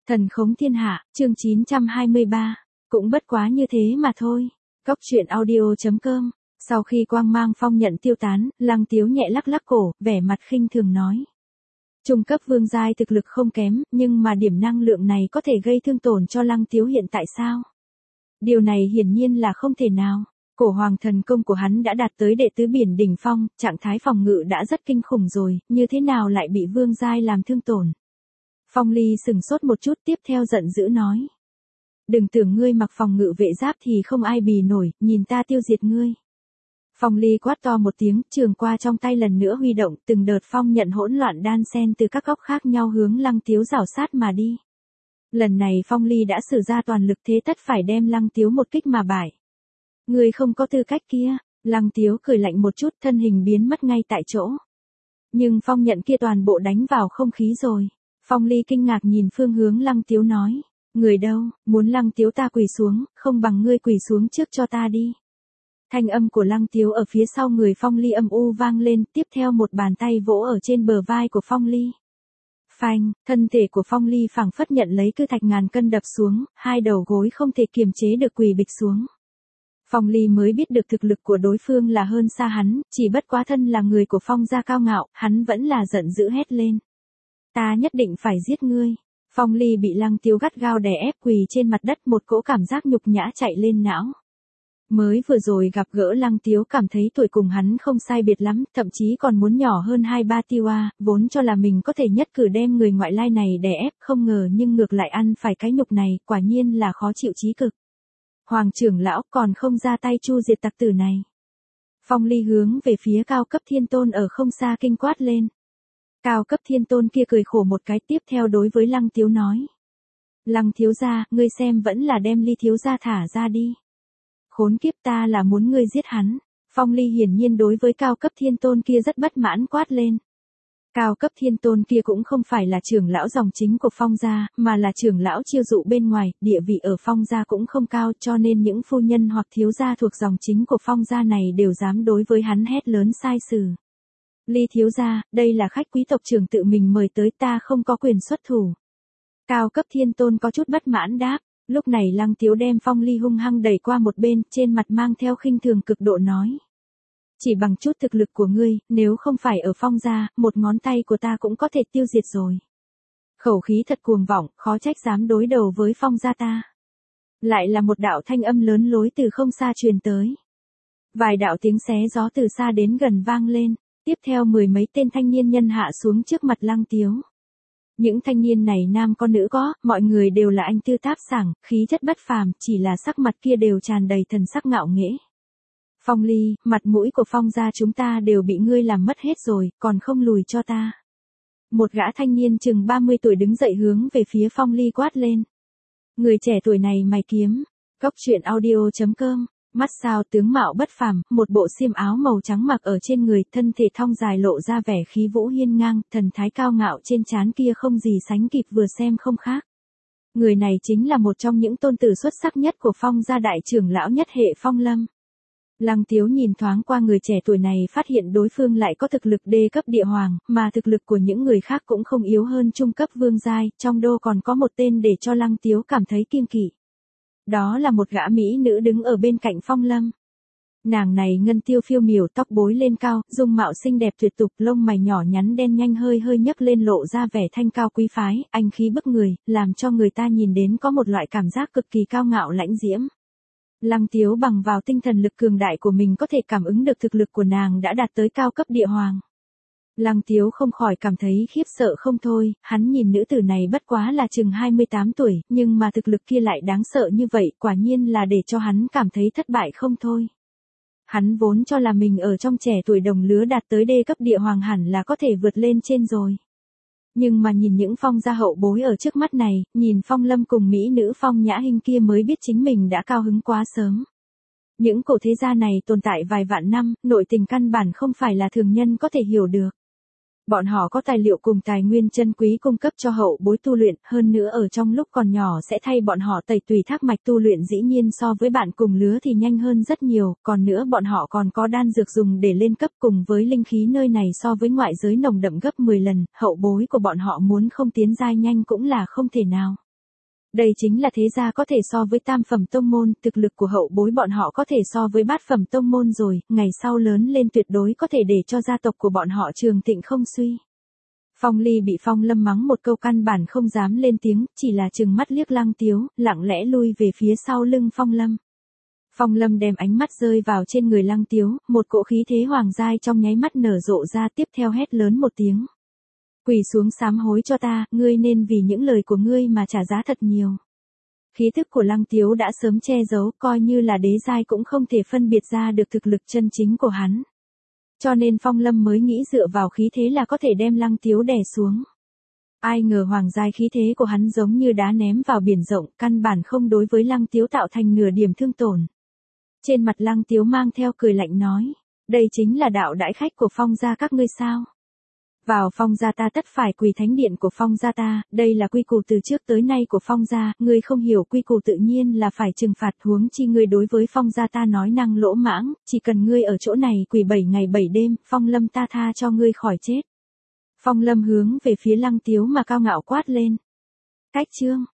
Thần khống thiên hạ, chương 923. Cũng bất quá như thế mà thôi. Cóc truyện audio.com. Sau khi quang mang phong nhận tiêu tán, Lăng Tiếu nhẹ lắc lắc cổ, vẻ mặt khinh thường nói. Trung cấp vương giai thực lực không kém, nhưng mà điểm năng lượng này có thể gây thương tổn cho Lăng Tiếu hiện tại sao? Điều này hiển nhiên là không thể nào. Cổ hoàng thần công của hắn đã đạt tới đệ tứ biển đỉnh phong, trạng thái phòng ngự đã rất kinh khủng rồi, như thế nào lại bị vương giai làm thương tổn? Phong Ly sừng sốt một chút, tiếp theo giận dữ nói. Đừng tưởng ngươi mặc phòng ngự vệ giáp thì không ai bì nổi, nhìn ta tiêu diệt ngươi. Phong Ly quát to một tiếng, trường qua trong tay lần nữa huy động, từng đợt phong nhận hỗn loạn đan xen từ các góc khác nhau hướng Lăng Tiếu rảo sát mà đi. Lần này Phong Ly đã sử ra toàn lực, thế tất phải đem Lăng Tiếu một kích mà bại. Ngươi không có tư cách kia. Lăng Tiếu cười lạnh một chút, thân hình biến mất ngay tại chỗ. Nhưng phong nhận kia toàn bộ đánh vào không khí rồi. Phong Ly kinh ngạc nhìn phương hướng Lăng Tiếu nói. Người đâu, muốn Lăng Tiếu ta quỳ xuống, không bằng ngươi quỳ xuống trước cho ta đi. Thanh âm của Lăng Tiếu ở phía sau người Phong Ly âm u vang lên, tiếp theo một bàn tay vỗ ở trên bờ vai của Phong Ly. Phanh, thân thể của Phong Ly phảng phất nhận lấy cự thạch ngàn cân đập xuống, hai đầu gối không thể kiềm chế được quỳ bịch xuống. Phong Ly mới biết được thực lực của đối phương là hơn xa hắn, chỉ bất quá thân là người của Phong gia cao ngạo, hắn vẫn là giận dữ hét lên. Ta nhất định phải giết ngươi. Phong Ly bị Lăng Tiếu gắt gao đè ép quỳ trên mặt đất, một cỗ cảm giác nhục nhã chạy lên não. Mới vừa rồi gặp gỡ Lăng Tiếu cảm thấy tuổi cùng hắn không sai biệt lắm, thậm chí còn muốn nhỏ hơn 2-3 tiwa, vốn cho là mình có thể nhất cử đem người ngoại lai này đè ép, không ngờ nhưng ngược lại ăn phải cái nhục này, quả nhiên là khó chịu chí cực. Hoàng trưởng lão còn không ra tay chu diệt tặc tử này. Phong Ly hướng về phía cao cấp thiên tôn ở không xa kinh quát lên. Cao cấp thiên tôn kia cười khổ một cái, tiếp theo đối với Lăng Tiếu nói. Lăng thiếu gia, ngươi xem vẫn là đem Ly thiếu gia thả ra đi. Khốn kiếp, ta là muốn ngươi giết hắn. Phong Ly hiển nhiên đối với cao cấp thiên tôn kia rất bất mãn quát lên. Cao cấp thiên tôn kia cũng không phải là trưởng lão dòng chính của Phong gia, mà là trưởng lão chiêu dụ bên ngoài, địa vị ở Phong gia cũng không cao, cho nên những phu nhân hoặc thiếu gia thuộc dòng chính của Phong gia này đều dám đối với hắn hét lớn sai sử. Ly thiếu gia, đây là khách quý tộc trưởng tự mình mời tới, ta không có quyền xuất thủ. Cao cấp thiên tôn có chút bất mãn đáp. Lúc này Lăng Tiếu đem Phong Ly hung hăng đẩy qua một bên, trên mặt mang theo khinh thường cực độ nói. Chỉ bằng chút thực lực của ngươi, nếu không phải ở Phong gia, một ngón tay của ta cũng có thể tiêu diệt rồi. Khẩu khí thật cuồng vọng, khó trách dám đối đầu với Phong gia ta. Lại là một đạo thanh âm lớn lối từ không xa truyền tới. Vài đạo tiếng xé gió từ xa đến gần vang lên, tiếp theo mười mấy tên thanh niên nhân hạ xuống trước mặt Lăng Tiếu. Những thanh niên này nam có nữ có, mọi người đều là anh tư táp sảng, khí chất bất phàm, chỉ là sắc mặt kia đều tràn đầy thần sắc ngạo nghễ. Phong Ly, mặt mũi của Phong gia chúng ta đều bị ngươi làm mất hết rồi, còn không lùi cho ta. Một gã thanh niên chừng 30 tuổi đứng dậy hướng về phía Phong Ly quát lên. Người trẻ tuổi này mày kiếm. Cóc truyện audio.com. Mắt sao tướng mạo bất phàm, một bộ xiêm áo màu trắng mặc ở trên người, thân thể thong dài lộ ra vẻ khí vũ hiên ngang, thần thái cao ngạo trên trán kia không gì sánh kịp, vừa xem không khác. Người này chính là một trong những tôn tử xuất sắc nhất của Phong gia, đại trưởng lão nhất hệ Phong Lâm. Lăng Tiếu nhìn thoáng qua người trẻ tuổi này, phát hiện đối phương lại có thực lực đê cấp địa hoàng, mà thực lực của những người khác cũng không yếu hơn trung cấp vương giai, trong đô còn có một tên để cho Lăng Tiếu cảm thấy kiêng kỵ. Đó là một gã mỹ nữ đứng ở bên cạnh Phong Lâm. Nàng này ngân tiêu phiêu miểu, tóc bối lên cao, dung mạo xinh đẹp tuyệt tục, lông mày nhỏ nhắn đen nhanh hơi hơi nhấc lên lộ ra vẻ thanh cao quý phái, anh khí bức người, làm cho người ta nhìn đến có một loại cảm giác cực kỳ cao ngạo lãnh diễm. Lăng Tiếu bằng vào tinh thần lực cường đại của mình có thể cảm ứng được thực lực của nàng đã đạt tới cao cấp địa hoàng. Lăng Tiếu không khỏi cảm thấy khiếp sợ không thôi, hắn nhìn nữ tử này bất quá là chừng 28 tuổi, nhưng mà thực lực kia lại đáng sợ như vậy, quả nhiên là để cho hắn cảm thấy thất bại không thôi. Hắn vốn cho là mình ở trong trẻ tuổi đồng lứa đạt tới đê cấp địa hoàng hẳn là có thể vượt lên trên rồi. Nhưng mà nhìn những Phong gia hậu bối ở trước mắt này, nhìn Phong Lâm cùng mỹ nữ Phong Nhã Hinh kia mới biết chính mình đã cao hứng quá sớm. Những cổ thế gia này tồn tại vài vạn năm, nội tình căn bản không phải là thường nhân có thể hiểu được. Bọn họ có tài liệu cùng tài nguyên chân quý cung cấp cho hậu bối tu luyện, hơn nữa ở trong lúc còn nhỏ sẽ thay bọn họ tẩy tùy thác mạch tu luyện, dĩ nhiên so với bạn cùng lứa thì nhanh hơn rất nhiều, còn nữa bọn họ còn có đan dược dùng để lên cấp, cùng với linh khí nơi này so với ngoại giới nồng đậm gấp 10 lần, hậu bối của bọn họ muốn không tiến giai nhanh cũng là không thể nào. Đây chính là thế gia có thể so với tam phẩm tông môn, thực lực của hậu bối bọn họ có thể so với bát phẩm tông môn rồi, ngày sau lớn lên tuyệt đối có thể để cho gia tộc của bọn họ trường thịnh không suy. Phong Ly bị Phong Lâm mắng một câu căn bản không dám lên tiếng, chỉ là trừng mắt liếc Lăng Tiếu, lặng lẽ lui về phía sau lưng Phong Lâm. Phong Lâm đem ánh mắt rơi vào trên người Lăng Tiếu, một cỗ khí thế hoàng giai trong nháy mắt nở rộ ra, tiếp theo hét lớn một tiếng. Quỳ xuống sám hối cho ta, ngươi nên vì những lời của ngươi mà trả giá thật nhiều. Khí thức của Lăng Tiếu đã sớm che giấu, coi như là đế giai cũng không thể phân biệt ra được thực lực chân chính của hắn. Cho nên Phong Lâm mới nghĩ dựa vào khí thế là có thể đem Lăng Tiếu đè xuống. Ai ngờ hoàng giai khí thế của hắn giống như đá ném vào biển rộng, căn bản không đối với Lăng Tiếu tạo thành nửa điểm thương tổn. Trên mặt Lăng Tiếu mang theo cười lạnh nói, đây chính là đạo đãi khách của Phong gia các ngươi sao? Vào Phong gia ta tất phải quỳ thánh điện của Phong gia ta, đây là quy củ từ trước tới nay của Phong gia, ngươi không hiểu quy củ tự nhiên là phải trừng phạt, huống chi ngươi đối với Phong gia ta nói năng lỗ mãng, chỉ cần ngươi ở chỗ này quỳ 7 ngày 7 đêm, Phong Lâm ta tha cho ngươi khỏi chết. Phong Lâm hướng về phía Lăng Tiếu mà cao ngạo quát lên. Cách chương